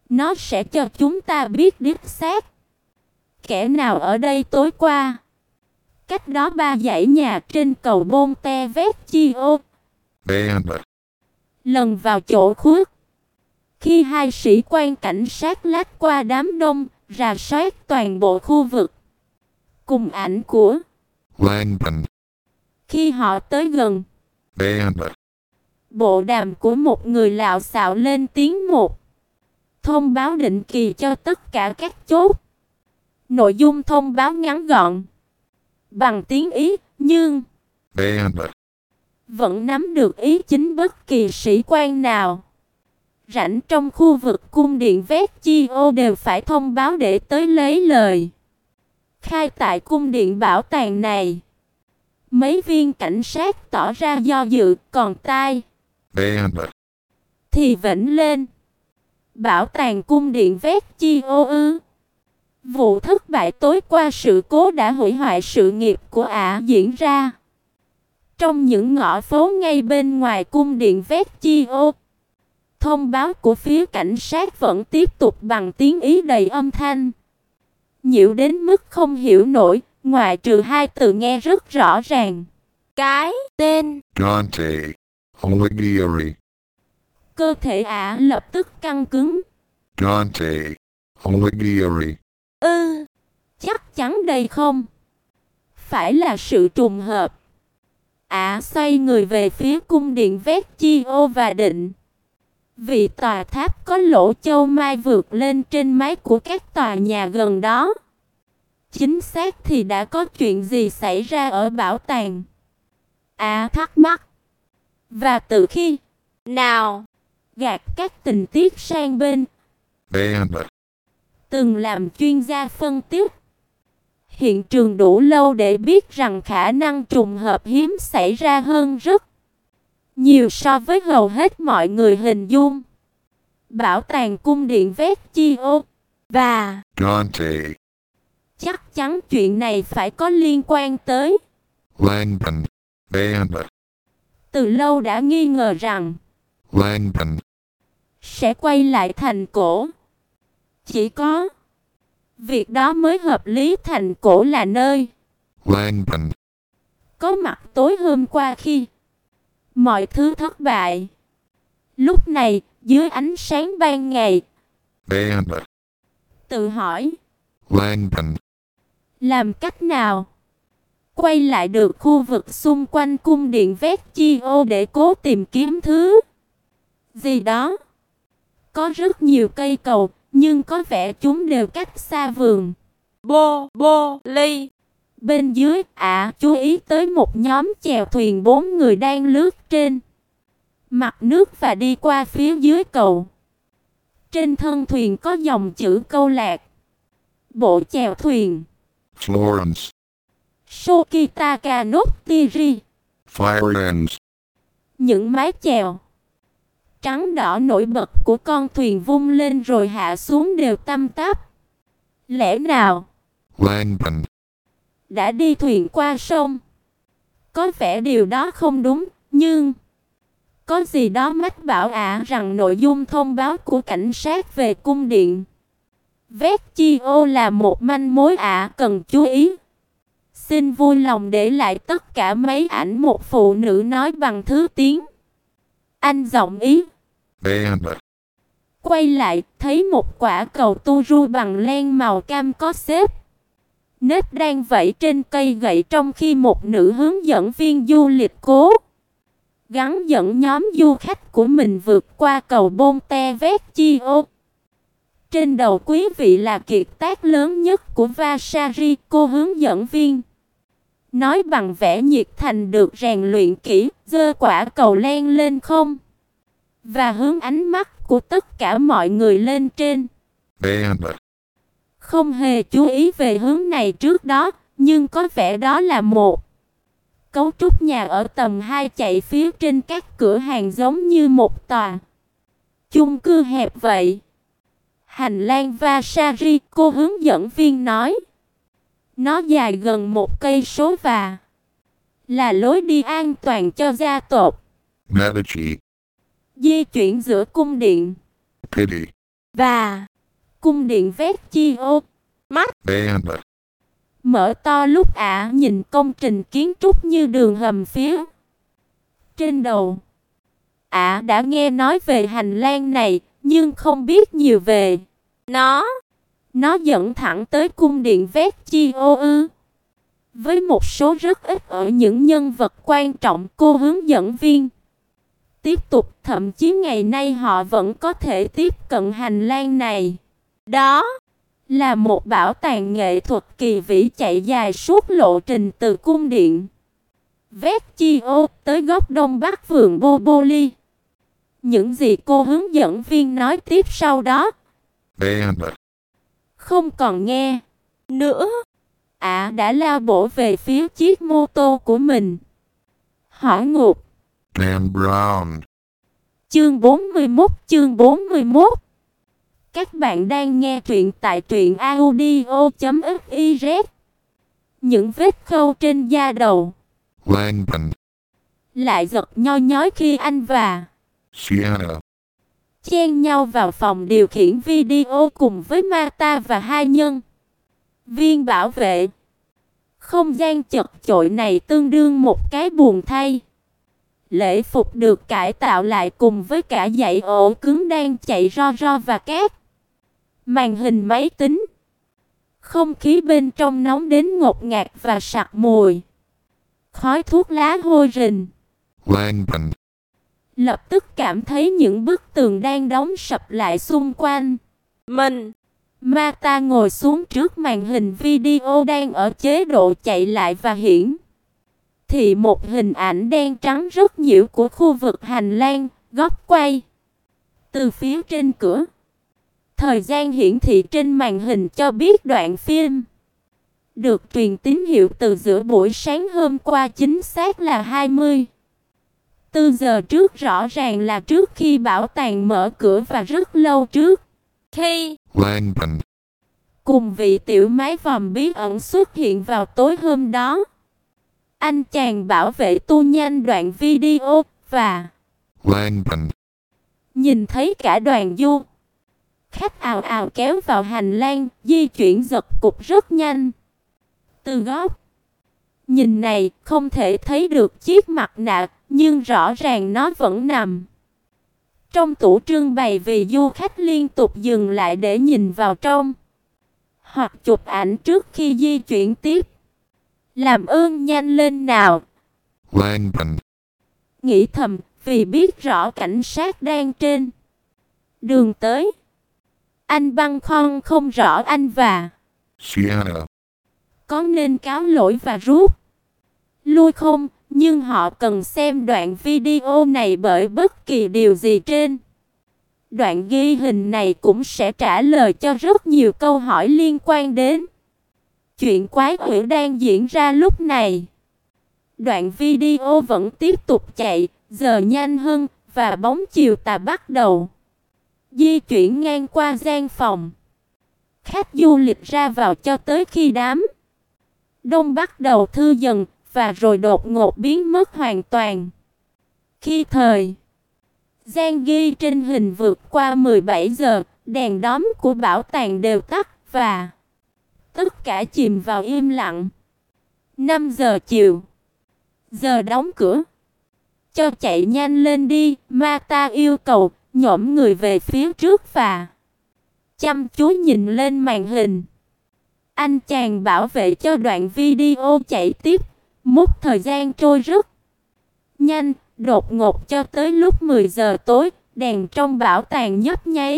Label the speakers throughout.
Speaker 1: Nó sẽ cho chúng ta biết đích xác kẻ nào ở đây tối qua. Cách đó 3 dãy nhà trên cầu Bonte Vecchio. Lần vào chỗ khuất, khi hai sĩ quan cảnh sát lách qua đám đông, rà soát toàn bộ khu vực, cùng ảnh của
Speaker 2: Langdon.
Speaker 1: Khi họ tới gần, bộ đàm của một người lạo xạo lên tiếng một thông báo định kỳ cho tất cả các chốt. Nội dung thông báo ngắn gọn, bằng tiếng Ý, nhưng vẫn nắm được ý chính bất kỳ sĩ quan nào rảnh trong khu vực cung điện Vecchio đều phải thông báo để tới lấy lời khai tại cung điện bảo tàng này. Mấy viên cảnh sát tỏ ra do dự, còn tai thì vểnh lên. Bảo tàng cung điện Vecchio ư? Vụ thất bại tối qua, sự cố đã hủy hoại sự nghiệp của ả diễn ra trong những ngõ phố ngay bên ngoài cung điện Vecchio. Thông báo của phía cảnh sát vẫn tiếp tục bằng tiếng Ý đầy âm thanh, nhiễu đến mức không hiểu nổi, ngoại trừ hai từ nghe rất rõ ràng. Cái tên
Speaker 2: Dante Alighieri.
Speaker 1: Cơ thể ả lập tức căng cứng.
Speaker 2: Dante Alighieri.
Speaker 1: Chắc chắn đây không phải là sự trùng hợp. Ả xoay người về phía cung điện Vecchio và định vì tòa tháp có lỗ châu mai vượt lên trên mái của các tòa nhà gần đó. Chính xác thì đã có chuyện gì xảy ra ở bảo tàng? Ả thắc mắc. Và từ khi nào gạt các tình tiết sang bên, từng làm chuyên gia phân tích hiện trường đủ lâu để biết rằng khả năng trùng hợp hiếm xảy ra hơn rất nhiều so với hầu hết mọi người hình dung. Bảo tàng cung điện Vecchio và
Speaker 2: Dante.
Speaker 1: Chắc chắn chuyện này phải có liên quan tới
Speaker 2: Langdon.
Speaker 1: Từ lâu đã nghi ngờ rằng
Speaker 2: Langdon
Speaker 1: sẽ quay lại thành cổ. Chỉ có việc đó mới hợp lý. Thành cổ là nơi
Speaker 2: Langdon
Speaker 1: có mặt tối hôm qua khi mọi thứ thất bại. Lúc này, dưới ánh sáng ban ngày, tự hỏi
Speaker 2: Langdon
Speaker 1: làm cách nào quay lại được khu vực xung quanh cung điện Vecchio để cố tìm kiếm thứ gì đó. Có rất nhiều cây cầu, nhưng có vẻ chúng đều cách xa vườn Ly. Bên dưới, ả chú ý tới một nhóm chèo thuyền 4 người đang lướt trên mặt nước và đi qua phía dưới cầu. Trên thân thuyền có dòng chữ câu lạc bộ chèo thuyền
Speaker 2: Florence.
Speaker 1: Sokitaka Nottiri.
Speaker 2: Firenze.
Speaker 1: Những mái chèo trắng đỏ nổi bật của con thuyền vung lên rồi hạ xuống đều tăm tắp. Lẽ nào
Speaker 2: Langdon
Speaker 1: đã đi thuyền qua sông? Có vẻ điều đó không đúng, nhưng có gì đó mách bảo ả rằng nội dung thông báo của cảnh sát về cung điện Vecchio là một manh mối ả cần chú ý. Xin vui lòng để lại tất cả mấy ảnh một phụ nữ nói bằng thứ tiếng Anh giọng Ý. Quay lại, thấy một quả cầu tu ru bằng len màu cam có xếp nếp đang vẫy trên cây gậy, trong khi một nữ hướng dẫn viên du lịch cố gắng dẫn nhóm du khách của mình vượt qua cầu Ponte Vecchio. Trên đầu quý vị là kiệt tác lớn nhất của Vasari, cô hướng dẫn viên nói bằng vẻ nhiệt thành được rèn luyện kỹ, giơ quả cầu len lên không và hướng ánh mắt của tất cả mọi người lên trên. Không hề chú ý về hướng này trước đó, nhưng có vẻ đó là một cấu trúc nhà ở tầng 2 chạy phía trên các cửa hàng giống như một tòa chung cư hẹp vậy. Hành lang Vasari, cô hướng dẫn viên nói. Nó dài gần 1 cây số và là lối đi an toàn cho gia tộc
Speaker 2: Medici.
Speaker 1: di chuyển giữa cung điện
Speaker 2: Pitti.
Speaker 1: và cung điện Vecchio. Mắt
Speaker 2: band,
Speaker 1: mở to lúc ả nhìn công trình kiến trúc như đường hầm phía trên đầu. Ả đã nghe nói về hành lang này, nhưng không biết nhiều về nó. Nó dẫn thẳng tới cung điện Vecchio ư? Với một số rất ít ở những nhân vật quan trọng, cô hướng dẫn viên tiếp tục, thậm chí ngày nay họ vẫn có thể tiếp cận hành lang này. Đó là một bảo tàng nghệ thuật kỳ vĩ chạy dài suốt lộ trình từ cung điện Vecchio tới góc đông bắc vườn Boboli. Những gì cô hướng dẫn viên nói tiếp sau đó,
Speaker 2: band,
Speaker 1: không còn nghe nữa. Ả đã lao bổ về phía chiếc mô tô của mình. Hỏi ngục.
Speaker 2: Dan Brown,
Speaker 1: Chương 41. Các bạn đang nghe truyện tại truyệnaudio.fiz. Những vết khâu trên da đầu
Speaker 2: Langdon,
Speaker 1: lại giật nhoi nhói khi anh và
Speaker 2: Sienna,
Speaker 1: chen nhau vào phòng điều khiển video cùng với Marta và hai nhân viên bảo vệ. Không gian chật chội này tương đương một cái buồng thay. Lễ phục được cải tạo lại cùng với cả dãy ổ cứng đang chạy ro ro và các màn hình máy tính. Không khí bên trong nóng đến ngột ngạt và sặc mùi khói thuốc lá hôi rình.
Speaker 2: Langdon,
Speaker 1: Lập tức cảm thấy những bức tường đang đóng sập lại xung quanh mình. Marta ngồi xuống trước màn hình video đang ở chế độ chạy lại và hiển thị một hình ảnh đen trắng rất nhiễu của khu vực hành lang, góc quay từ phía trên cửa. Thời gian hiển thị trên màn hình cho biết đoạn phim được truyền tín hiệu từ giữa buổi sáng hôm qua, chính xác là 24 giờ trước, rõ ràng là trước khi bảo tàng mở cửa và rất lâu trước khi
Speaker 2: Langdon,
Speaker 1: cùng vị tiểu mái vòm bí ẩn xuất hiện vào tối hôm đó. Anh chàng bảo vệ tu nhanh đoạn video và
Speaker 2: Langdon,
Speaker 1: nhìn thấy cả đoàn du khách ào ào kéo vào hành lang, di chuyển giật cục rất nhanh. Từ góc nhìn này không thể thấy được chiếc mặt nạ, nhưng rõ ràng nó vẫn nằm trong tủ trưng bày vì du khách liên tục dừng lại để nhìn vào trong hoặc chụp ảnh trước khi di chuyển tiếp. Làm ơn nhanh lên nào,
Speaker 2: Langdon,
Speaker 1: nghĩ thầm, vì biết rõ cảnh sát đang trên đường tới. Anh băn khoăn không rõ anh và
Speaker 2: Sienna,
Speaker 1: có nên cáo lỗi và rút lui không, nhưng họ cần xem đoạn video này bởi bất kỳ điều gì trên đoạn ghi hình này cũng sẽ trả lời cho rất nhiều câu hỏi liên quan đến chuyện quái quỷ đang diễn ra lúc này. Đoạn video vẫn tiếp tục chạy, giờ nhanh hơn, và bóng chiều tà bắt đầu di chuyển ngang qua gian phòng khách du lịch ra vào cho tới khi đám đông bắt đầu thư dần và rồi đột ngột biến mất hoàn toàn. Khi thời gian ghi trên hình vượt qua 17 giờ, đèn đóm của bảo tàng đều tắt và tất cả chìm vào im lặng. 5 giờ chiều, giờ đóng cửa. Cho chạy nhanh lên đi, Marta yêu cầu, nhổm người về phía trước và chăm chú nhìn lên màn hình. Anh chàng bảo vệ cho đoạn video chạy tiếp, mút thời gian trôi rất nhanh. Đột ngột cho tới lúc 10 giờ tối, đèn trong bảo tàng nhấp nháy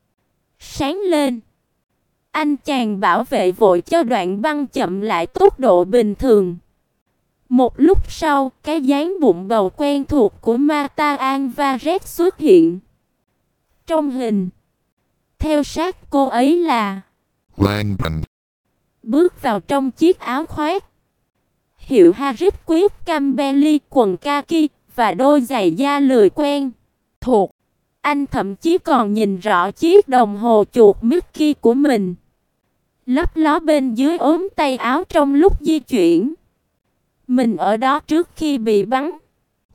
Speaker 1: sáng lên. Anh chàng bảo vệ vội cho đoạn băng chậm lại tốc độ bình thường. Một lúc sau, cái dáng bụng bầu quen thuộc của Marta Alvarez xuất hiện trong hình. Theo sát cô ấy là
Speaker 2: Langdon,
Speaker 1: bước vào trong chiếc áo khoác hiệu Harris Quick Campbell, quần kaki và đôi giày da lười quen thuộc. Anh thậm chí còn nhìn rõ chiếc đồng hồ chuột Mickey của mình lấp ló bên dưới ốm tay áo trong lúc di chuyển. Mình ở đó trước khi bị bắn.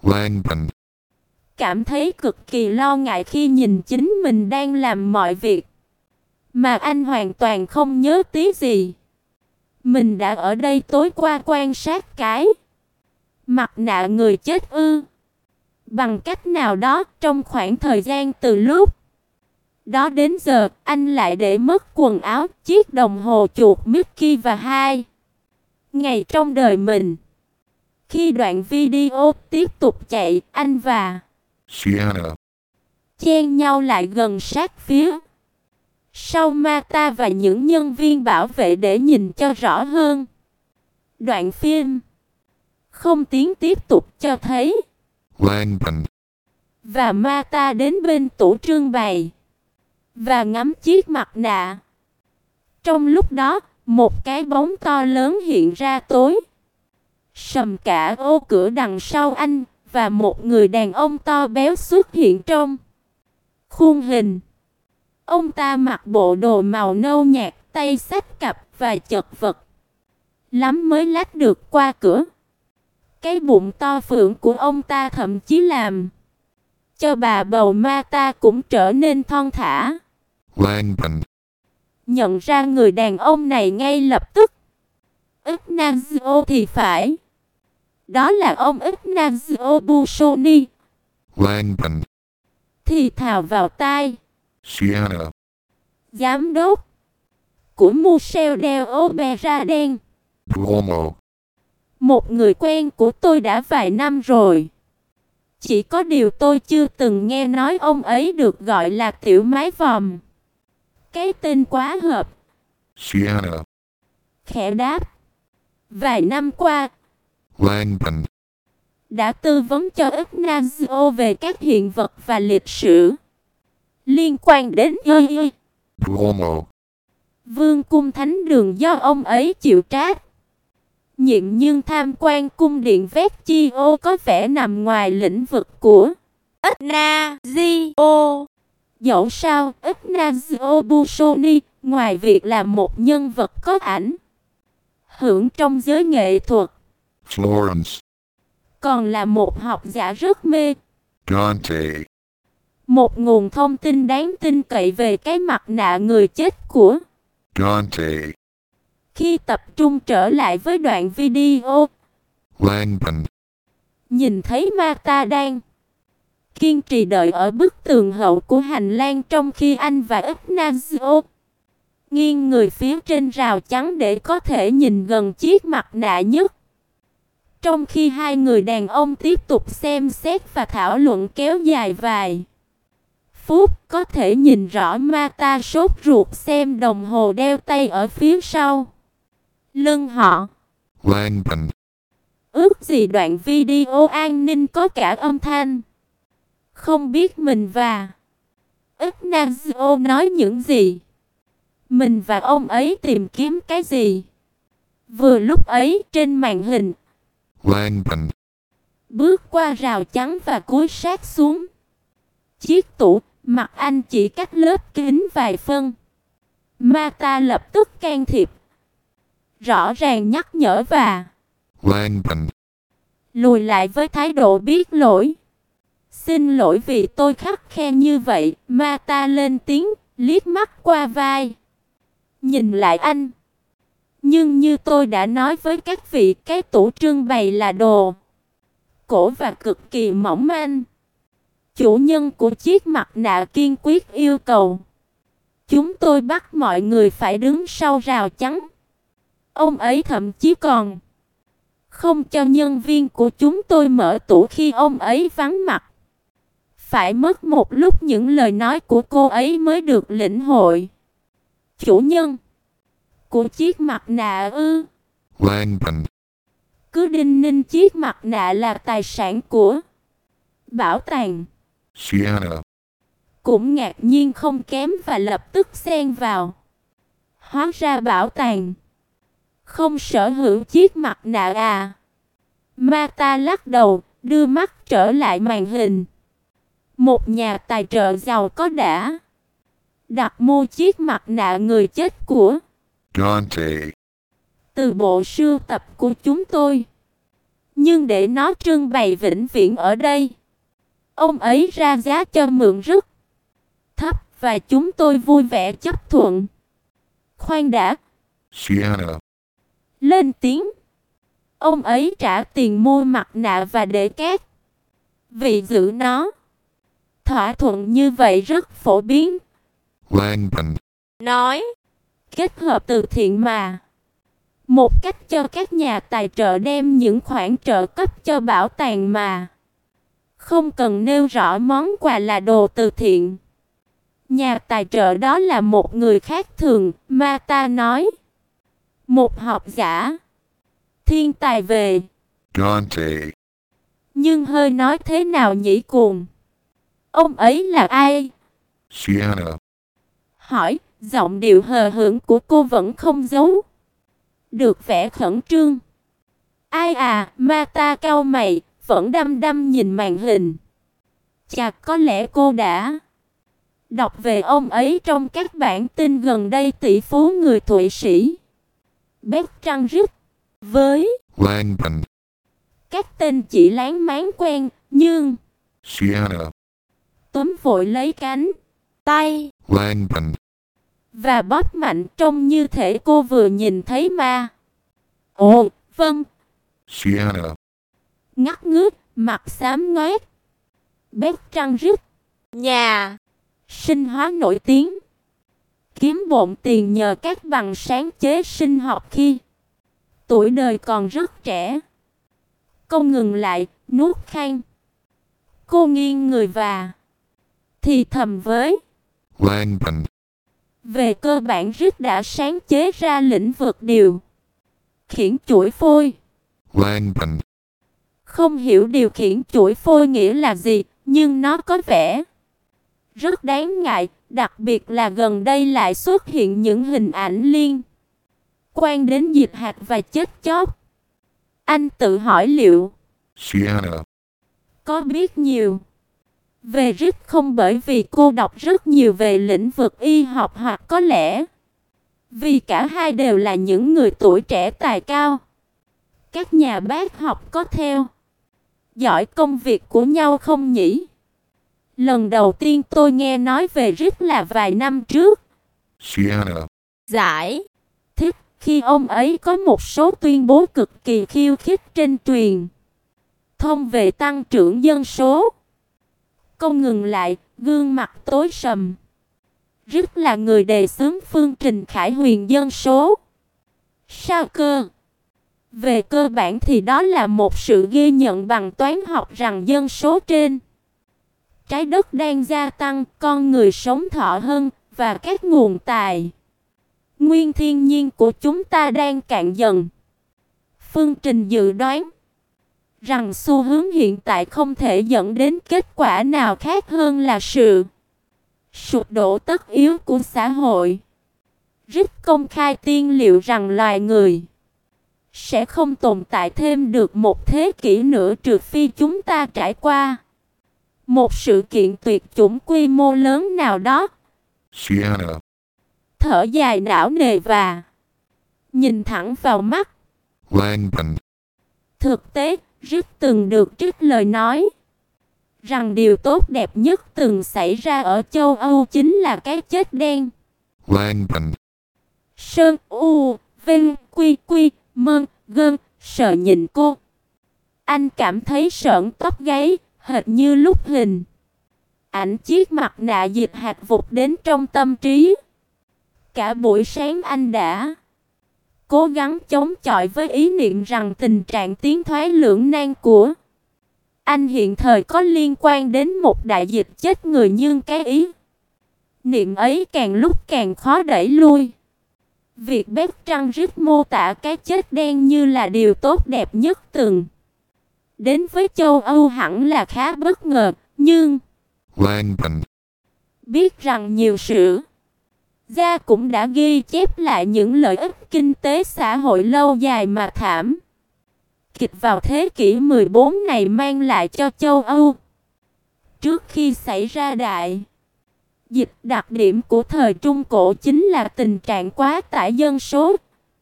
Speaker 2: Langdon,
Speaker 1: Cảm thấy cực kỳ lo ngại khi nhìn chính mình đang làm mọi việc Mà anh hoàn toàn không nhớ tí gì. Mình đã ở đây tối qua quan sát cái mặt nạ người chết ư? Bằng cách nào đó, trong khoảng thời gian từ lúc đó đến giờ, anh lại để mất quần áo, chiếc đồng hồ chuột Mickey và 2 ngày trong đời mình. Khi đoạn video tiếp tục chạy, anh và
Speaker 2: Sienna,
Speaker 1: chen nhau lại gần sát phía sau Mata và những nhân viên bảo vệ để nhìn cho rõ hơn. Đoạn phim không tiếng tiếp tục cho thấy
Speaker 2: Langdon,
Speaker 1: và Mata đến bên tủ trưng bày và ngắm chiếc mặt nạ. Trong lúc đó, một cái bóng to lớn hiện ra tối sầm cả ô cửa đằng sau anh, và một người đàn ông to béo xuất hiện trong khuôn hình. Ông ta mặc bộ đồ màu nâu nhạt, tay xách cặp và chật vật lắm mới lách được qua cửa. Cái bụng to phượng của ông ta thậm chí làm cho bà bầu Mata cũng trở nên thon thả.
Speaker 2: Langdon,
Speaker 1: Nhận ra người đàn ông này ngay lập tức. Ignacio thì phải. Đó là ông Ignacio Busoni.
Speaker 2: Langdon,
Speaker 1: Thì thào vào tai
Speaker 2: Sienna,
Speaker 1: giám đốc của Museo del Opera đen.
Speaker 2: Duomo,
Speaker 1: Một người quen của tôi đã vài năm rồi. Chỉ có điều tôi chưa từng nghe nói ông ấy được gọi là tiểu mái vòm. Cái tên quá hợp.
Speaker 2: Sienna,
Speaker 1: Khẽ đáp. Vài năm qua,
Speaker 2: Langdon,
Speaker 1: đã tư vấn cho Ignacio về các hiện vật và lịch sử liên quan đến
Speaker 2: Duomo,
Speaker 1: Vương cung thánh đường do ông ấy chịu trách nhiệm, nhưng tham quan cung điện Vecchio có vẻ nằm ngoài lĩnh vực của Ignacio. Dẫu sao, Ignacio Busoni, ngoài việc là một nhân vật có ảnh hưởng trong giới nghệ thuật,
Speaker 2: Florence,
Speaker 1: còn là một học giả rất mê
Speaker 2: Dante,
Speaker 1: một nguồn thông tin đáng tin cậy về cái mặt nạ người chết của
Speaker 2: Dante,
Speaker 1: Khi tập trung trở lại với đoạn video,
Speaker 2: Langdon,
Speaker 1: nhìn thấy Mata đang kiên trì đợi ở bức tường hậu của hành lang, trong khi anh và Ignacio nghiêng người phía trên rào chắn để có thể nhìn gần chiếc mặt nạ nhất. Trong khi hai người đàn ông tiếp tục xem xét và thảo luận kéo dài vài phút, có thể nhìn rõ Mata sốt ruột xem đồng hồ đeo tay ở phía sau lưng họ.
Speaker 2: Langdon,
Speaker 1: Ước gì đoạn video an ninh có cả âm thanh. Không biết mình và Ignacio nói những gì. Mình và ông ấy tìm kiếm cái gì. Vừa lúc ấy, trên màn hình,
Speaker 2: Langdon,
Speaker 1: bước qua rào chắn và cúi sát xuống chiếc tủ, mặt anh chỉ cách lớp kính vài phân. Mata lập tức can thiệp, rõ ràng nhắc nhở và
Speaker 2: Langdon,
Speaker 1: lùi lại với thái độ biết lỗi. Xin lỗi vì tôi khắt khe như vậy. Mata lên tiếng, liếc mắt qua vai, nhìn lại anh. Nhưng như tôi đã nói với các vị, cái tủ trưng bày là đồ cổ và cực kỳ mỏng manh. Chủ nhân của chiếc mặt nạ kiên quyết yêu cầu chúng tôi bắt mọi người phải đứng sau rào chắn. Ông ấy thậm chí còn không cho nhân viên của chúng tôi mở tủ khi ông ấy vắng mặt. Phải mất một lúc những lời nói của cô ấy mới được lĩnh hội. Chủ nhân của chiếc mặt nạ ư?
Speaker 2: Langdon,
Speaker 1: Cứ đinh ninh chiếc mặt nạ là tài sản của bảo tàng.
Speaker 2: Sienna,
Speaker 1: Cũng ngạc nhiên không kém và lập tức xen vào. Hóa ra bảo tàng không sở hữu chiếc mặt nạ à? Mata lắc đầu, đưa mắt trở lại màn hình. Một nhà tài trợ giàu có đã đặt mua chiếc mặt nạ người chết của
Speaker 2: Dante,
Speaker 1: từ bộ sưu tập của chúng tôi. Nhưng để nó trưng bày vĩnh viễn ở đây, ông ấy ra giá cho mượn rất thấp và chúng tôi vui vẻ chấp thuận. Khoan đã.
Speaker 2: Sienna.
Speaker 1: Lên tiếng. Ông ấy trả tiền mua mặt nạ và để cát. Vị giữ nó. Thỏa thuận như vậy rất phổ biến.
Speaker 2: Langban.
Speaker 1: Nói. Kết hợp từ thiện mà. Một cách cho các nhà tài trợ đem những khoản trợ cấp cho bảo tàng mà. Không cần nêu rõ món quà là đồ từ thiện. Nhà tài trợ đó là một người khác thường, Mata nói. Một học giả. Thiên tài về.
Speaker 2: Dante.
Speaker 1: Nhưng hơi nói thế nào nhỉ cuồng. Ông ấy là ai?
Speaker 2: Sienna.
Speaker 1: Hỏi, giọng điệu hờ hững của cô vẫn không giấu được vẻ khẩn trương. Ai à, Mata cau mày, vẫn đăm đăm nhìn màn hình. Chà, có lẽ cô đã đọc về ông ấy trong các bản tin gần đây. Tỷ phú người Thụy Sĩ Bertrand với
Speaker 2: Langban.
Speaker 1: các tên chỉ láng máng quen, nhưng
Speaker 2: Sienna.
Speaker 1: túm vội lấy cánh tay
Speaker 2: Langban.
Speaker 1: và bóp mạnh, trông như thể cô vừa nhìn thấy ma. Ồ, vâng.
Speaker 2: Sienna.
Speaker 1: Ngắt ngước, mặt xám ngoét. Bertrand nhà sinh hóa nổi tiếng, kiếm bộn tiền nhờ các bằng sáng chế sinh học khi tuổi đời còn rất trẻ. Cô ngừng lại, nuốt khan. Cô nghiêng người và thì thầm với
Speaker 2: Langban.
Speaker 1: về cơ bản đã sáng chế ra lĩnh vực điều khiển chuỗi phôi.
Speaker 2: Langban.
Speaker 1: Không hiểu điều khiển chuỗi phôi nghĩa là gì, nhưng nó có vẻ rất đáng ngại, đặc biệt là gần đây lại xuất hiện những hình ảnh liên quan đến dịch hạt và chết chóc. Anh tự hỏi liệu
Speaker 2: Sienna.
Speaker 1: có biết nhiều về không bởi vì cô đọc rất nhiều về lĩnh vực y học, hoặc có lẽ vì cả hai đều là những người tuổi trẻ tài cao. Các nhà bác học có theo giỏi công việc của nhau không nhỉ? Lần đầu tiên tôi nghe nói về là vài năm trước.
Speaker 2: Sienna.
Speaker 1: Giải thích khi ông ấy có một số tuyên bố cực kỳ khiêu khích trên truyền thông về tăng trưởng dân số. Cô ngừng lại, gương mặt tối sầm. Là người đề xướng phương trình khải huyền dân số. Sao cơ? Về cơ bản thì đó là một sự ghi nhận bằng toán học rằng dân số trên trái đất đang gia tăng, con người sống thọ hơn, và các nguồn tài nguyên thiên nhiên của chúng ta đang cạn dần. Phương trình dự đoán rằng xu hướng hiện tại không thể dẫn đến kết quả nào khác hơn là sự sụp đổ tất yếu của xã hội. Công khai tiên liệu rằng loài người sẽ không tồn tại thêm được một thế kỷ nữa, trừ phi chúng ta trải qua một sự kiện tuyệt chủng quy mô lớn nào đó.
Speaker 2: Sienna.
Speaker 1: Thở dài não nề và nhìn thẳng vào mắt.
Speaker 2: Langban.
Speaker 1: Thực tế, từng được trích lời nói rằng điều tốt đẹp nhất từng xảy ra ở châu Âu chính là cái chết đen.
Speaker 2: Langban.
Speaker 1: Sơn U Vinh Quy Quy Mơn Gơn sợ nhìn cô. Anh cảm thấy sởn tóc gáy, hệt như lúc hình ảnh chiếc mặt nạ dịch hạt vụt đến trong tâm trí. Cả buổi sáng anh đã cố gắng chống chọi với ý niệm rằng tình trạng tiến thoái lưỡng nan của anh hiện thời có liên quan đến một đại dịch chết người, nhưng cái ý niệm ấy càng lúc càng khó đẩy lui. Việc Bertrand mô tả cái chết đen như là điều tốt đẹp nhất từng đến với châu Âu hẳn là khá bất ngờ, nhưng
Speaker 2: Langban.
Speaker 1: biết rằng nhiều sử gia cũng đã ghi chép lại những lợi ích kinh tế xã hội lâu dài mà thảm kịch vào thế kỷ 14 này mang lại cho châu Âu. Trước khi xảy ra đại dịch, đặc điểm của thời Trung Cổ chính là tình trạng quá tải dân số,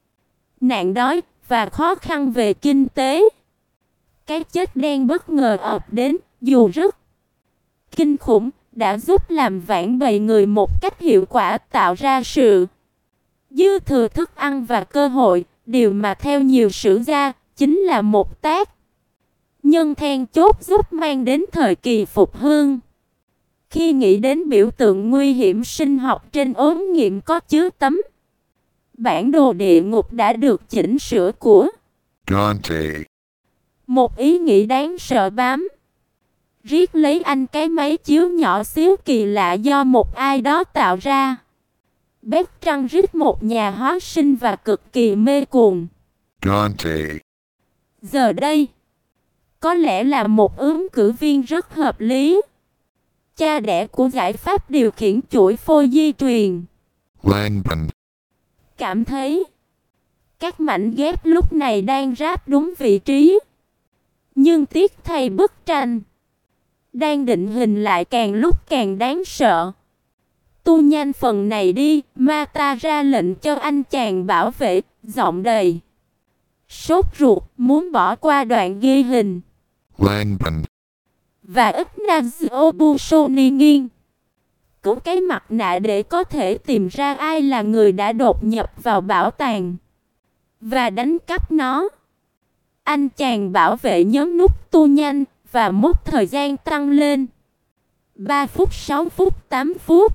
Speaker 1: nạn đói và khó khăn về kinh tế. Cái chết đen bất ngờ ập đến, dù rất kinh khủng, đã giúp làm vãn bầy người một cách hiệu quả, tạo ra sự dư thừa thức ăn và cơ hội, điều mà theo nhiều sử gia chính là một tác nhân then chốt giúp mang đến thời kỳ phục hưng. Khi nghĩ đến biểu tượng nguy hiểm sinh học trên ống nghiệm có chứa tấm bản đồ địa ngục đã được chỉnh sửa của
Speaker 2: Dante.
Speaker 1: một ý nghĩ đáng sợ bám riết lấy anh cái máy chiếu nhỏ xíu kỳ lạ do một ai đó tạo ra. Bertrand Rít, một nhà hóa sinh và cực kỳ mê cuồng.
Speaker 2: Dante.
Speaker 1: Giờ đây, có lẽ là một ứng cử viên rất hợp lý. Cha đẻ của giải pháp điều khiển chuỗi phôi di truyền.
Speaker 2: Langdon.
Speaker 1: Cảm thấy các mảnh ghép lúc này đang ráp đúng vị trí. Nhưng tiếc thay bức tranh đang định hình lại càng lúc càng đáng sợ. Tu nhanh phần này đi, Mata ra lệnh cho anh chàng bảo vệ, giọng đầy sốt ruột, muốn bỏ qua đoạn ghi hình.
Speaker 2: Langdon.
Speaker 1: Và Ignacio Busoni nghiêng cứu cái mặt nạ để có thể tìm ra ai là người đã đột nhập vào bảo tàng và đánh cắp nó. Anh chàng bảo vệ nhấn nút tu nhanh và mốc thời gian tăng lên 3 phút, 6 phút, 8 phút.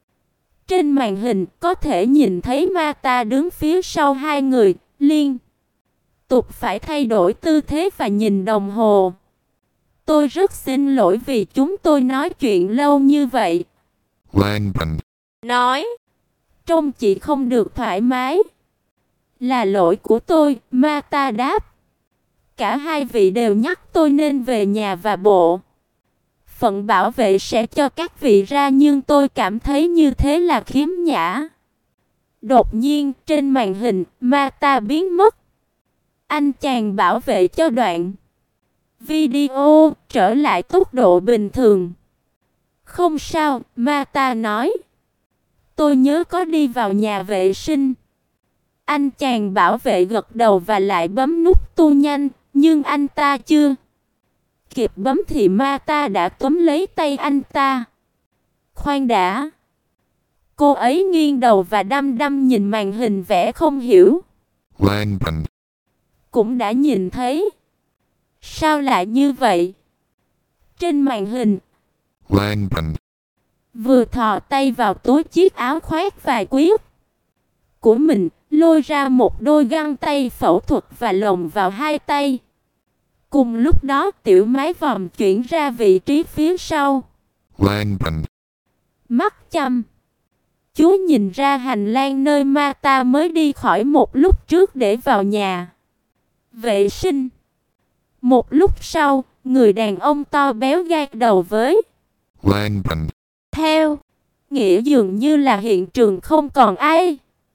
Speaker 1: Trên màn hình có thể nhìn thấy Mata đứng phía sau hai người, liên tục phải thay đổi tư thế và nhìn đồng hồ. Tôi rất xin lỗi vì chúng tôi nói chuyện lâu như vậy.
Speaker 2: Langdon.
Speaker 1: Nói, trông chị không được thoải mái. Là lỗi của tôi, Mata đáp. Cả hai vị đều nhắc tôi nên về nhà và bộ phận bảo vệ sẽ cho các vị ra, nhưng tôi cảm thấy như thế là khiếm nhã. Đột nhiên, trên màn hình, Mata biến mất. Anh chàng bảo vệ cho đoạn video trở lại tốc độ bình thường. Không sao, Mata nói. Tôi nhớ có đi vào nhà vệ sinh. Anh chàng bảo vệ gật đầu và lại bấm nút tu nhanh, nhưng anh ta chưa kịp bấm thì Mata đã túm lấy tay anh ta. Khoan đã. Cô ấy nghiêng đầu và đăm đăm nhìn màn hình vẻ không hiểu.
Speaker 2: Langdon.
Speaker 1: Cũng đã nhìn thấy. Sao lại như vậy? Trên màn hình,
Speaker 2: Langdon.
Speaker 1: vừa thò tay vào túi chiếc áo khoác vải quyết của mình, lôi ra một đôi găng tay phẫu thuật và lồng vào hai tay. Cùng lúc đó, tiểu mái vòm chuyển ra vị trí phía sau.
Speaker 2: Langdon.
Speaker 1: Mắt chăm chú nhìn ra hành lang nơi Mata mới đi khỏi một lúc trước để vào nhà vệ sinh. Một lúc sau, người đàn ông to béo gác đầu với
Speaker 2: Langdon.
Speaker 1: theo nghĩa dường như là hiện trường không còn ai.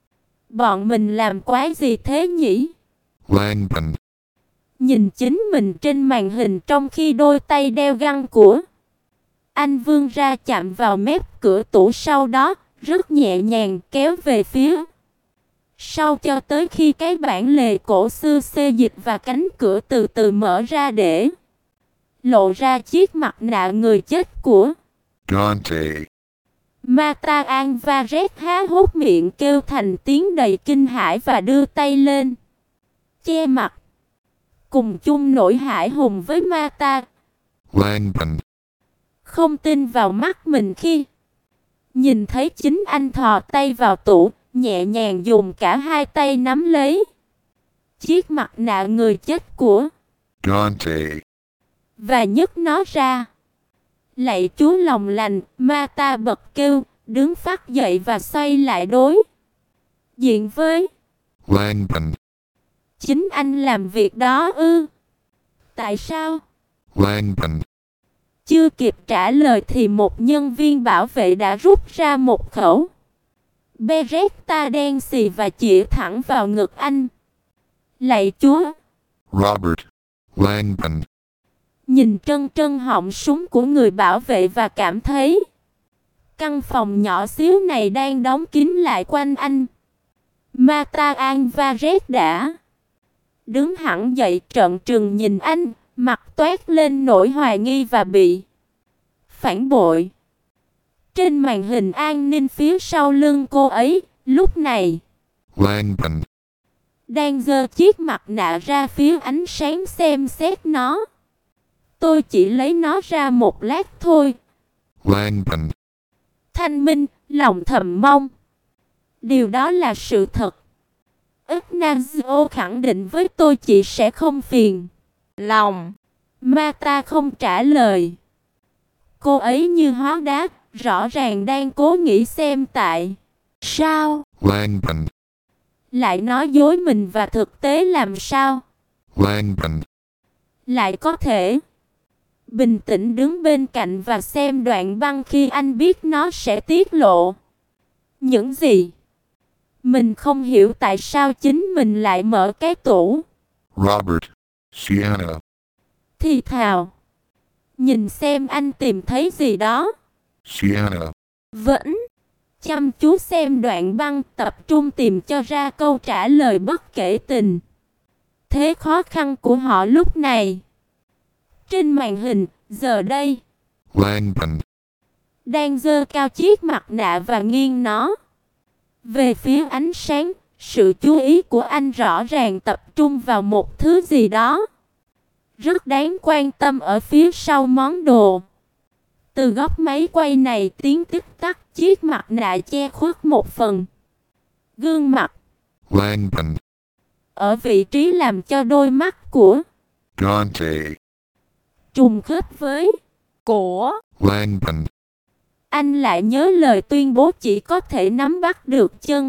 Speaker 1: Bọn mình làm quái gì thế nhỉ?
Speaker 2: Langdon.
Speaker 1: Nhìn chính mình trên màn hình trong khi đôi tay đeo găng của anh vươn ra chạm vào mép cửa tủ, sau đó rất nhẹ nhàng kéo về phía sau cho tới khi cái bản lề cổ xưa xê dịch và cánh cửa từ từ mở ra để lộ ra chiếc mặt nạ người chết của
Speaker 2: Dante.
Speaker 1: Mata Alvarez há hốc miệng kêu thành tiếng đầy kinh hãi và đưa tay lên che mặt, cùng chung nỗi hãi hùng với Mata.
Speaker 2: Langdon.
Speaker 1: Không tin vào mắt mình khi nhìn thấy chính anh thò tay vào tủ, nhẹ nhàng dùng cả hai tay nắm lấy chiếc mặt nạ người chết của
Speaker 2: Dante.
Speaker 1: và nhấc nó ra. Lạy Chúa lòng lành, Mata bật kêu, đứng phắt dậy và xoay lại đối diện với
Speaker 2: Langdon.
Speaker 1: chính anh làm việc đó ư? Tại sao?
Speaker 2: Langdon.
Speaker 1: Chưa kịp trả lời thì một nhân viên bảo vệ đã rút ra một khẩu Beretta đen xì và chĩa thẳng vào ngực anh. Lạy Chúa!
Speaker 2: Robert. Langdon.
Speaker 1: Nhìn trân trân họng súng của người bảo vệ và cảm thấy căn phòng nhỏ xíu này đang đóng kín lại quanh anh. Mata Alvarez đã đứng hẳn dậy, trợn trừng nhìn anh, mặt toát lên nỗi hoài nghi và bị phản bội. Trên màn hình an ninh phía sau lưng cô ấy, lúc này
Speaker 2: Langdon.
Speaker 1: đang giơ chiếc mặt nạ ra phía ánh sáng xem xét nó. Tôi chỉ lấy nó ra một lát thôi.
Speaker 2: Langdon.
Speaker 1: Thanh minh, lòng thầm mong điều đó là sự thật. Ignacio khẳng định với tôi chị sẽ không phiền lòng. Mata không trả lời. Cô ấy như hóa đá, rõ ràng đang cố nghĩ xem tại sao
Speaker 2: Langdon.
Speaker 1: lại nói dối mình và thực tế làm sao
Speaker 2: Langdon.
Speaker 1: lại có thể bình tĩnh đứng bên cạnh và xem đoạn băng khi anh biết nó sẽ tiết lộ những gì. Mình không hiểu tại sao chính mình lại mở cái tủ.
Speaker 2: Robert. Sienna.
Speaker 1: Thì thào. Nhìn xem anh tìm thấy gì đó.
Speaker 2: Sienna.
Speaker 1: Vẫn chăm chú xem đoạn băng, tập trung tìm cho ra câu trả lời bất kể tình thế khó khăn của họ lúc này. Trên màn hình, giờ đây
Speaker 2: Langdon.
Speaker 1: đang giơ cao chiếc mặt nạ và nghiêng nó về phía ánh sáng. Sự chú ý của anh rõ ràng tập trung vào một thứ gì đó rất đáng quan tâm ở phía sau món đồ. Từ góc máy quay này, tiếng tích tắc, chiếc mặt nạ che khuất một phần gương mặt
Speaker 2: Langdon.
Speaker 1: ở vị trí làm cho đôi mắt của
Speaker 2: Dante.
Speaker 1: trùng khớp với của
Speaker 2: Langdon.
Speaker 1: anh. Lại nhớ lời tuyên bố chỉ có thể nắm bắt được chân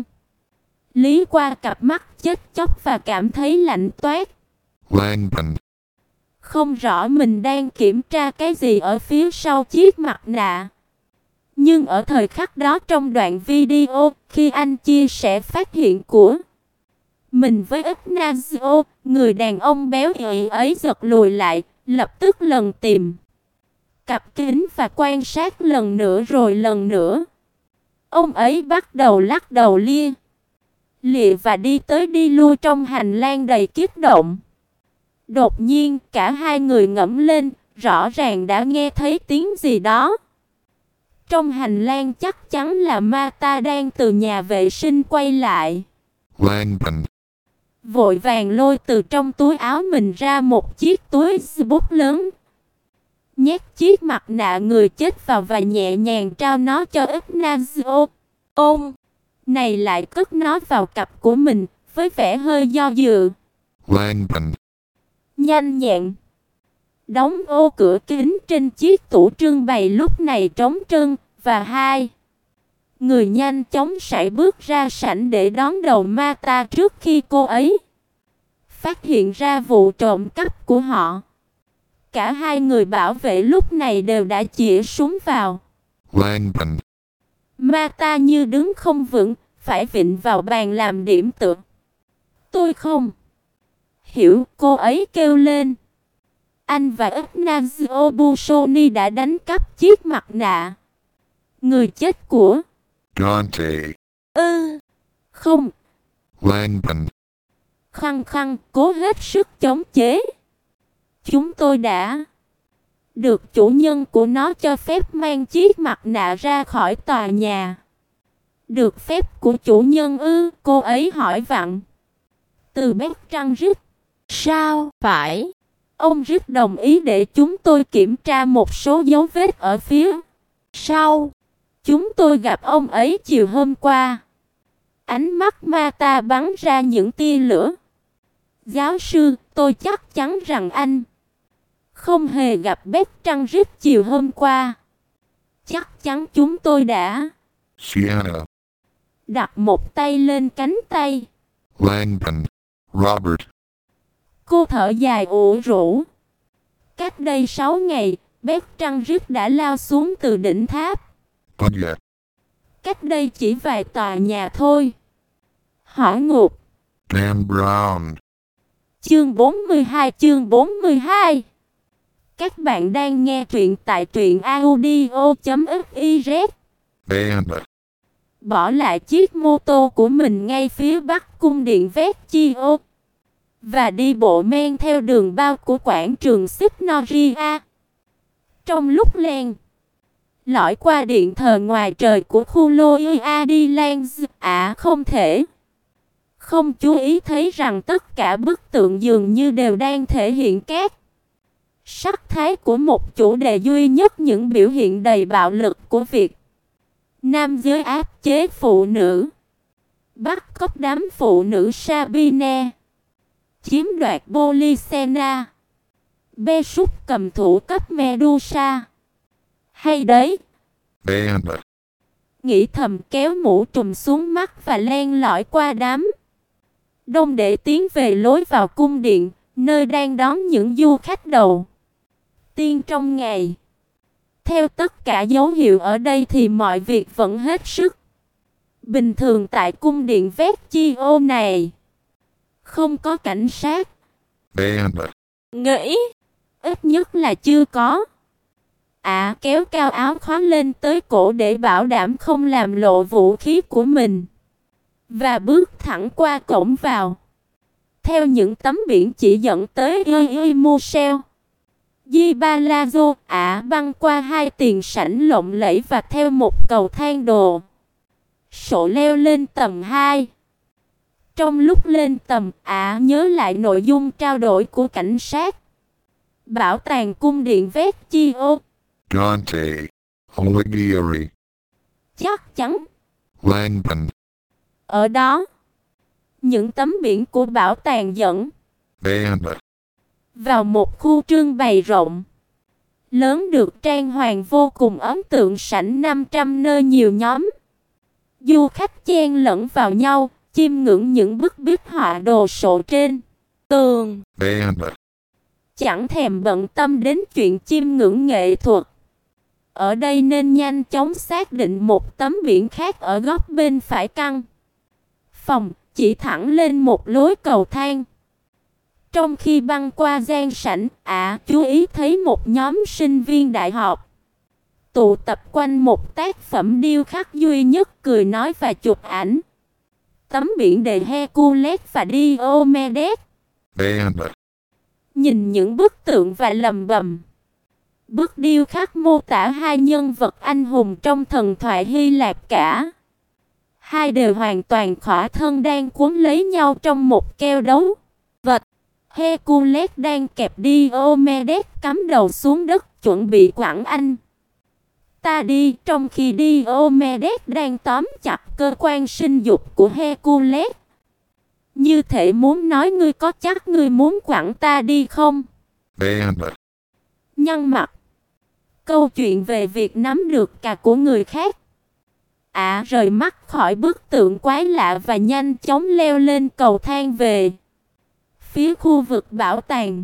Speaker 1: lý qua cặp mắt chết chóc và cảm thấy lạnh toát.
Speaker 2: Langdon.
Speaker 1: Không rõ mình đang kiểm tra cái gì ở phía sau chiếc mặt nạ. Nhưng ở thời khắc đó trong đoạn video, khi anh chia sẻ phát hiện của mình với Ignacio, người đàn ông béo ị ấy giật lùi lại, lập tức lần tìm cặp kính và quan sát lần nữa rồi lần nữa. Ông ấy bắt đầu lắc đầu lia lịa và đi tới đi lui trong hành lang đầy kích động. Đột nhiên cả hai người ngẩng lên, rõ ràng đã nghe thấy tiếng gì đó. Trong hành lang chắc chắn là Mata đang từ nhà vệ sinh quay lại.
Speaker 2: Langdon.
Speaker 1: Vội vàng lôi từ trong túi áo mình ra một chiếc túi bút lớn. Nhét chiếc mặt nạ người chết vào và nhẹ nhàng trao nó cho Ignacio. Ôm này lại cất nó vào cặp của mình với vẻ hơi do dự.
Speaker 2: Langdon.
Speaker 1: Nhanh nhẹn đóng ô cửa kính trên chiếc tủ trưng bày lúc này trống trơn, và hai người nhanh chóng sải bước ra sảnh để đón đầu Mata trước khi cô ấy phát hiện ra vụ trộm cắp của họ. Cả hai người bảo vệ lúc này đều đã chĩa súng vào
Speaker 2: Langdon.
Speaker 1: Mata như đứng không vững, phải vịn vào bàn làm điểm tựa. Tôi không hiểu, cô ấy kêu lên. Anh và Ignacio Busoni đã đánh cắp chiếc mặt nạ người chết của
Speaker 2: Dante.
Speaker 1: Không.
Speaker 2: Langdon.
Speaker 1: Khăng khăng cố hết sức chống chế. Chúng tôi đã được chủ nhân của nó cho phép mang chiếc mặt nạ ra khỏi tòa nhà. Được phép của chủ nhân ư? Cô ấy hỏi vặn. Từ bét trăng rít. Sao? Phải. Ông rít đồng ý để chúng tôi kiểm tra một số dấu vết ở phía sau. Chúng tôi gặp ông ấy chiều hôm qua. Ánh mắt Mata bắn ra những tia lửa. Giáo sư, tôi chắc chắn rằng anh không hề gặp bét trăng rít chiều hôm qua. Chắc chắn chúng tôi đã
Speaker 2: Sienna.
Speaker 1: đặt một tay lên cánh tay.
Speaker 2: Langdon. Robert.
Speaker 1: Cô thở dài ủ rũ. Cách đây 6 ngày, bét trăng rít đã lao xuống từ đỉnh tháp.
Speaker 2: Bunyet.
Speaker 1: Cách đây chỉ vài tòa nhà thôi. Hỏa ngục.
Speaker 2: Dan Brown.
Speaker 1: Chương 42. Các bạn đang nghe truyện tại truyệnaudio.fiz.
Speaker 2: Banda.
Speaker 1: Bỏ lại chiếc mô tô của mình ngay phía bắc cung điện Vecchio và đi bộ men theo đường bao của quảng trường Signoria. Trong lúc len lỏi qua điện thờ ngoài trời của khu Loiadilands. Không thể không chú ý thấy rằng tất cả bức tượng dường như đều đang thể hiện các sắc thái của một chủ đề duy nhất, những biểu hiện đầy bạo lực của việc nam giới áp chế phụ nữ, bắt cóc đám phụ nữ Sabine, chiếm đoạt Polyxena, bê súc cầm thủ cấp Medusa. Hay đấy,
Speaker 2: Bandit.
Speaker 1: nghĩ thầm, kéo mũ trùm xuống mắt và len lỏi qua đám đông để tiến về lối vào cung điện, nơi đang đón những du khách đầu tiên trong ngày. Theo tất cả dấu hiệu ở đây thì mọi việc vẫn hết sức bình thường tại cung điện Vecchio này. Không có cảnh sát.
Speaker 2: Bandit.
Speaker 1: Nghĩ ít nhất là chưa có. Kéo cao áo khoác lên tới cổ để bảo đảm không làm lộ vũ khí của mình, và bước thẳng qua cổng vào. Theo những tấm biển chỉ dẫn tới Museo Di Palazzo, băng qua 2 tiền sảnh lộng lẫy và theo một cầu thang đồ sộ leo lên tầng 2. Trong lúc lên tầng, nhớ lại nội dung trao đổi của cảnh sát. Bảo tàng cung điện Vecchio.
Speaker 2: Dante Alighieri.
Speaker 1: Chắc chắn.
Speaker 2: Langdon.
Speaker 1: Ở đó, những tấm biển của bảo tàng dẫn
Speaker 2: Bandit.
Speaker 1: vào một khu trưng bày rộng, lớn được trang hoàng vô cùng ấn tượng, sảnh 500 nơi nhiều nhóm du khách chen lẫn vào nhau, chiêm ngưỡng những bức bích họa đồ sộ trên tường.
Speaker 2: Bandit.
Speaker 1: Chẳng thèm bận tâm đến chuyện chiêm ngưỡng nghệ thuật ở đây, nên nhanh chóng xác định một tấm biển khác ở góc bên phải căn phòng, chỉ thẳng lên một lối cầu thang. Trong khi băng qua gian sảnh, chú ý thấy một nhóm sinh viên đại học tụ tập quanh một tác phẩm điêu khắc duy nhất, cười nói và chụp ảnh. Tấm biển đề Hercules và Diomedes.
Speaker 2: Bandit.
Speaker 1: Nhìn những bức tượng và lầm bầm. Bức điêu khắc mô tả 2 nhân vật anh hùng trong thần thoại Hy Lạp cả. Hai đều hoàn toàn khỏa thân đang cuốn lấy nhau trong một keo đấu vật. Hercules đang kẹp Diomedes cắm đầu xuống đất chuẩn bị quẳng anh ta đi, trong khi Diomedes đang tóm chặt cơ quan sinh dục của Hercules, như thể muốn nói: ngươi có chắc ngươi muốn quẳng ta đi không?
Speaker 2: Bandit.
Speaker 1: Nhăn mặt. Câu chuyện về việc nắm được cà của người khác. Rời mắt khỏi bức tượng quái lạ và nhanh chóng leo lên cầu thang về phía khu vực bảo tàng.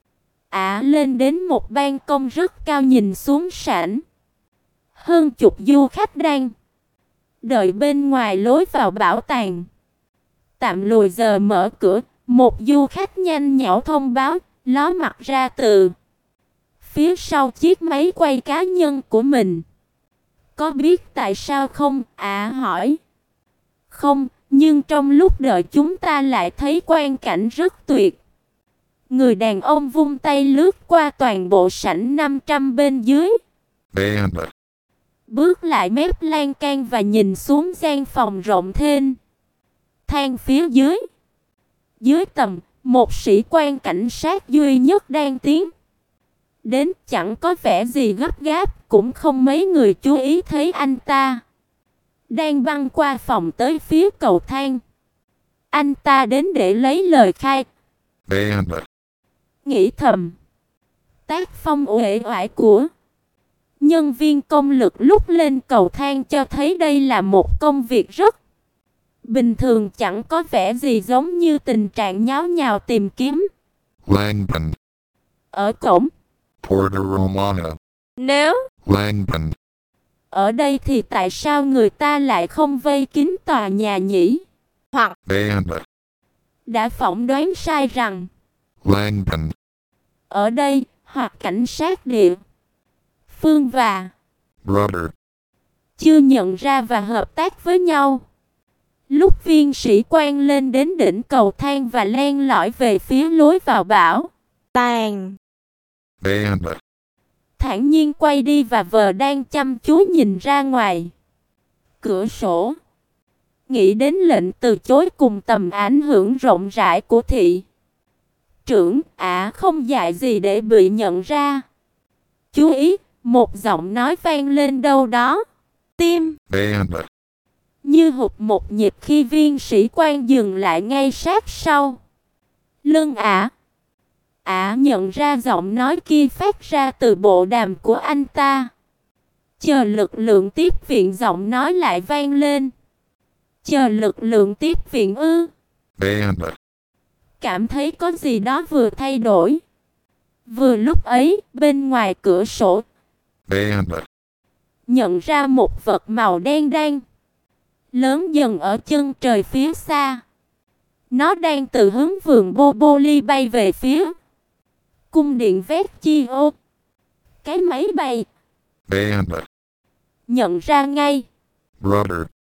Speaker 1: Lên đến một ban công rất cao, nhìn xuống sảnh. Hơn chục du khách đang đợi bên ngoài lối vào bảo tàng. Tạm lùi giờ mở cửa, một du khách nhanh nhảu thông báo, ló mặt ra từ phía sau chiếc máy quay cá nhân của mình. Có biết tại sao không? Hỏi. Không, nhưng trong lúc đợi chúng ta lại thấy quang cảnh rất tuyệt. Người đàn ông vung tay lướt qua toàn bộ sảnh 500 bên dưới.
Speaker 2: Bandit.
Speaker 1: Bước lại mép lan can và nhìn xuống gian phòng rộng thênh thang phía dưới. Dưới tầm, một sĩ quan cảnh sát duy nhất đang tiến đến, chẳng có vẻ gì gấp gáp, cũng không mấy người chú ý thấy anh ta đang băng qua phòng tới phía cầu thang. Anh ta đến để lấy lời khai.
Speaker 2: Bandit.
Speaker 1: Nghĩ thầm, tác phong uể oải của nhân viên công lực lúc lên cầu thang cho thấy đây là một công việc rất bình thường, chẳng có vẻ gì giống như tình trạng nháo nhào tìm kiếm.
Speaker 2: Langdon.
Speaker 1: Ở cổng.
Speaker 2: Porta Romana.
Speaker 1: Nếu
Speaker 2: Langdon.
Speaker 1: ở đây thì tại sao người ta lại không vây kín tòa nhà nhỉ? Hoặc
Speaker 2: Bandit.
Speaker 1: đã phỏng đoán sai rằng
Speaker 2: Langdon.
Speaker 1: ở đây, hoặc cảnh sát địa phương và
Speaker 2: Brother.
Speaker 1: chưa nhận ra và hợp tác với nhau. Lúc viên sĩ quan lên đến đỉnh cầu thang và len lỏi về phía lối vào bảo tàng,
Speaker 2: Bandit.
Speaker 1: thản nhiên quay đi và vờ đang chăm chú nhìn ra ngoài cửa sổ. Nghĩ đến lệnh từ chối cùng tầm ảnh hưởng rộng rãi của thị trưởng, không dại gì để bị nhận ra. Chú ý, một giọng nói vang lên đâu đó. Tim
Speaker 2: Bandit.
Speaker 1: như hụt một nhịp khi viên sĩ quan dừng lại ngay sát sau lưng ả. Ả nhận ra giọng nói kia phát ra từ bộ đàm của anh ta. Chờ lực lượng tiếp viện, giọng nói lại vang lên. Chờ lực lượng tiếp viện ư?
Speaker 2: Bandit.
Speaker 1: Cảm thấy có gì đó vừa thay đổi. Vừa lúc ấy, bên ngoài cửa sổ,
Speaker 2: Bandit.
Speaker 1: nhận ra một vật màu đen đang lớn dần ở chân trời phía xa. Nó đang từ hướng vườn Boboli bay về phía cung điện Vecchio. Cái máy bay.
Speaker 2: Bandit.
Speaker 1: Nhận ra ngay.
Speaker 2: Brother.